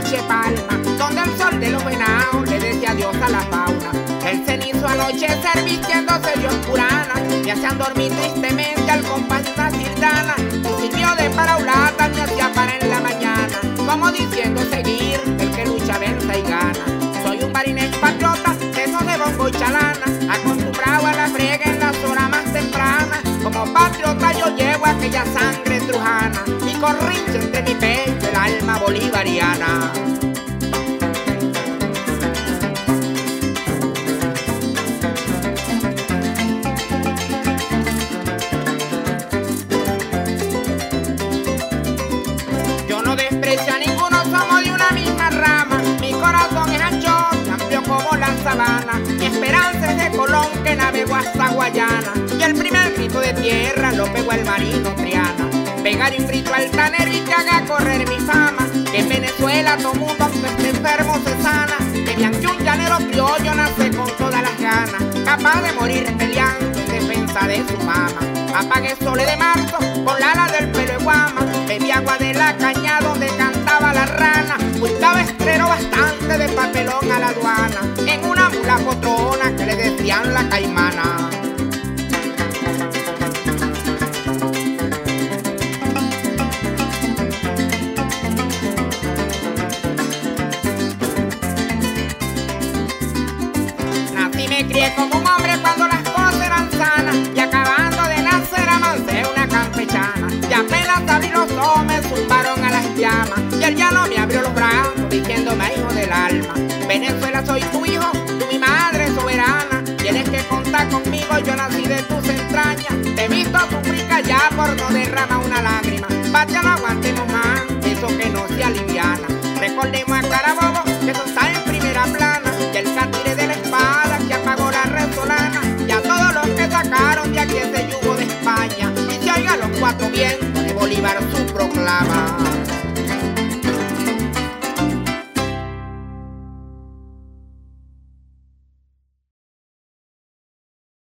noche palma, donde el sol de los venados le decía adiós a la fauna. El cenizo anochecer vistiéndose de oscurana, me hacían dormir tristemente al compás de una sirtana. Un silbido de paraulata me hacía parar en la mañana, como diciendo seguir, el que lucha vence y gana. Soy un marinés patriota, de esos de bongo y chalana, acostumbrado a la frega en las horas más tempranas. Como patriota yo llevo aquella sangre trujana y corrinche entre mi pecho el alma bolivariana. Yo no desprecio a ninguno, somos de una misma rama. Mi corazón es ancho, amplio como la sabana. Mi esperanza es de Colón que navegó hasta Guayana, y el primer grito de tierra lo pegó el marino Triana. Pegar un grito altanero y que haga correr mi fama, que en Venezuela todo mundo aunque esté enfermo se sana. Que mediante un llanero criollo nace con todas las ganas, capaz de morir peleando en defensa de su mama. Apagué sole de marzo con la ala del pelo de guama, bebí agua de la caña donde cantaba la rana. Buscaba estrero bastante de papelón a la aduana, en una mula potrona que le decían la caimana. Nací, me crié como un hombre cuando las cosas eran sanas, y acabando de nacer amancé una campechana. Y apenas abrí los ojos me zumbaron a las llamas, y el llano me abrió los brazos diciéndome hijo del alma. Venezuela, soy tu hijo, tú mi madre soberana, tienes que contar conmigo, yo nací de tus entrañas. Te he visto sufrir ya por no derramar una lágrima, patria no aguantemos más, eso que no se aliviana. Recordemos a Carabobo, que eso está en primera plana, y el catire de la espada que apagó la resolana, y a todos los que sacaron de aquí ese yugo de España, y se oigan los cuatro vientos de Bolívar su proclama.